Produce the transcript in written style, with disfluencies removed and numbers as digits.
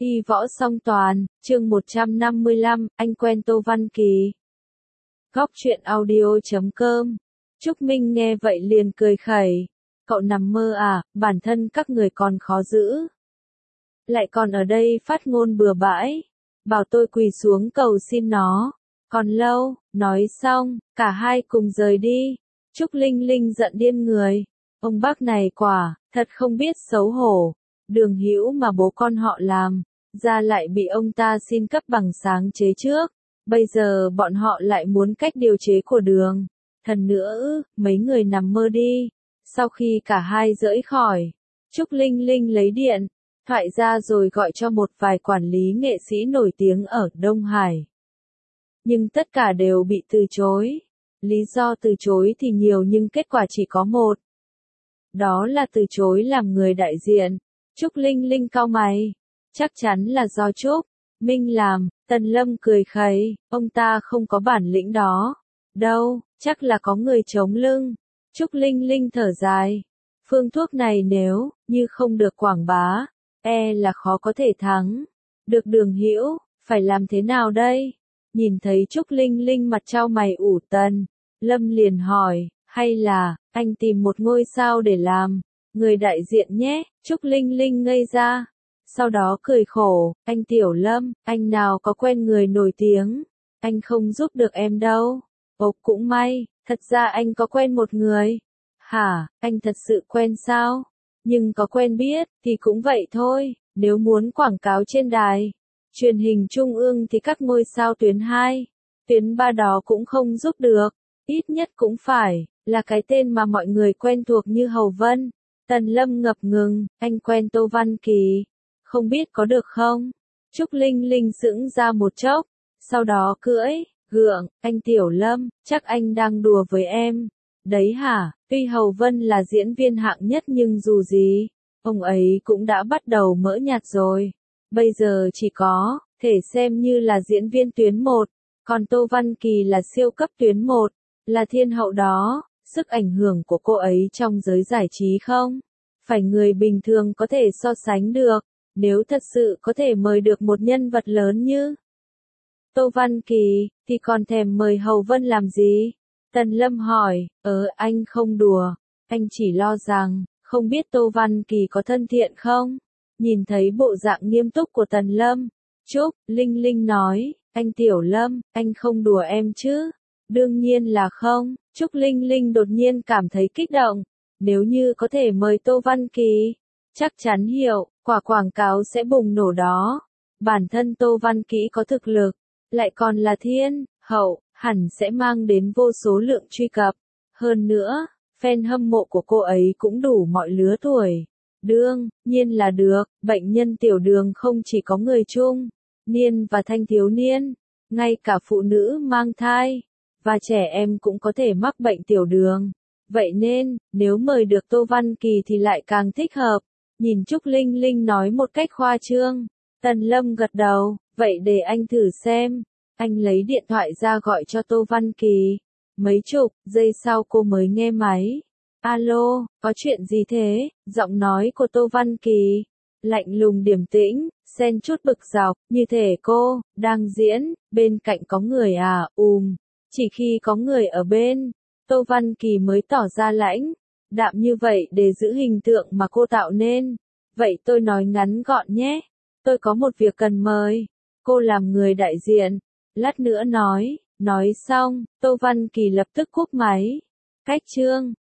Y võ song toàn, chương 155, anh quen Tô Văn Kỳ. Góc truyện audio.com. Trúc Minh nghe vậy liền cười khẩy. Cậu nằm mơ à, bản thân các người còn khó giữ. Lại còn ở đây phát ngôn bừa bãi. Bảo tôi quỳ xuống cầu xin nó. Còn lâu, nói xong, cả hai cùng rời đi. Trúc Linh Linh giận điên người. Ông bác này quả, thật không biết xấu hổ. Đường Hữu mà bố con họ làm, ra lại bị ông ta xin cấp bằng sáng chế trước. Bây giờ bọn họ lại muốn cách điều chế của Đường. Thần nữa, mấy người nằm mơ đi. Sau khi cả hai rỡi khỏi, Trúc Linh Linh lấy điện thoại ra rồi gọi cho một vài quản lý nghệ sĩ nổi tiếng ở Đông Hải. Nhưng tất cả đều bị từ chối. Lý do từ chối thì nhiều nhưng kết quả chỉ có một. Đó là từ chối làm người đại diện. Trúc Linh Linh cau mày. Chắc chắn là do Trúc Minh làm. Tần Lâm cười khẩy, ông ta không có bản lĩnh đó. Đâu, chắc là có người chống lưng. Trúc Linh Linh thở dài. Phương thuốc này nếu như không được quảng bá, là khó có thể thắng. Được Đường Hữu, phải làm thế nào đây? Nhìn thấy Trúc Linh Linh mặt trao mày ủ, Tần Lâm liền hỏi, hay là anh tìm một ngôi sao để làm người đại diện nhé? Trúc Linh Linh ngây ra. Sau đó cười khổ, anh Tiểu Lâm, anh nào có quen người nổi tiếng, anh không giúp được em đâu. Ồ, cũng may, thật ra anh có quen một người. Hả, anh thật sự quen sao? Nhưng có quen biết, thì cũng vậy thôi, nếu muốn quảng cáo trên đài truyền hình trung ương thì các ngôi sao tuyến 2, tuyến 3 đó cũng không giúp được, ít nhất cũng phải là cái tên mà mọi người quen thuộc như Hầu Vân. Tần Lâm ngập ngừng, anh quen Tô Văn Kỳ, không biết có được không? Trúc Linh Linh sững ra một chốc, sau đó gượng, anh Tiểu Lâm, chắc anh đang đùa với em. Đấy hả, tuy Hầu Vân là diễn viên hạng nhất nhưng dù gì, ông ấy cũng đã bắt đầu mỡ nhạt rồi. Bây giờ chỉ có thể xem như là diễn viên tuyến 1, còn Tô Văn Kỳ là siêu cấp tuyến 1, là thiên hậu đó. Sức ảnh hưởng của cô ấy trong giới giải trí không phải người bình thường có thể so sánh được. Nếu thật sự có thể mời được một nhân vật lớn như Tô Văn Kỳ, thì còn thèm mời Hầu Vân làm gì? Tần Lâm hỏi, anh không đùa, anh chỉ lo rằng, không biết Tô Văn Kỳ có thân thiện không? Nhìn thấy bộ dạng nghiêm túc của Tần Lâm, Trúc Linh Linh nói, anh Tiểu Lâm, anh không đùa em chứ? Đương nhiên là không. Trúc Linh Linh đột nhiên cảm thấy kích động. Nếu như có thể mời Tô Văn Kỳ, chắc chắn hiệu quả quảng cáo sẽ bùng nổ đó. Bản thân Tô Văn Kỳ có thực lực, lại còn là thiên hậu, hẳn sẽ mang đến vô số lượng truy cập. Hơn nữa, fan hâm mộ của cô ấy cũng đủ mọi lứa tuổi. Đương nhiên là được, bệnh nhân tiểu đường không chỉ có người trung niên và thanh thiếu niên, ngay cả phụ nữ mang thai và trẻ em cũng có thể mắc bệnh tiểu đường. Vậy nên, nếu mời được Tô Văn Kỳ thì lại càng thích hợp. Nhìn Trúc Linh Linh nói một cách khoa trương. Tần Lâm gật đầu, vậy để anh thử xem. Anh lấy điện thoại ra gọi cho Tô Văn Kỳ. Mấy chục giây sau cô mới nghe máy. Alo, có chuyện gì thế? Giọng nói của Tô Văn Kỳ lạnh lùng điềm tĩnh, xen chút bực dọc, như thể cô đang diễn, bên cạnh có người à? Chỉ khi có người ở bên, Tô Văn Kỳ mới tỏ ra lãnh đạm như vậy để giữ hình tượng mà cô tạo nên. Vậy tôi nói ngắn gọn nhé. Tôi có một việc cần mời cô làm người đại diện. Lát nữa nói xong, Tô Văn Kỳ lập tức cúp máy. Cách chương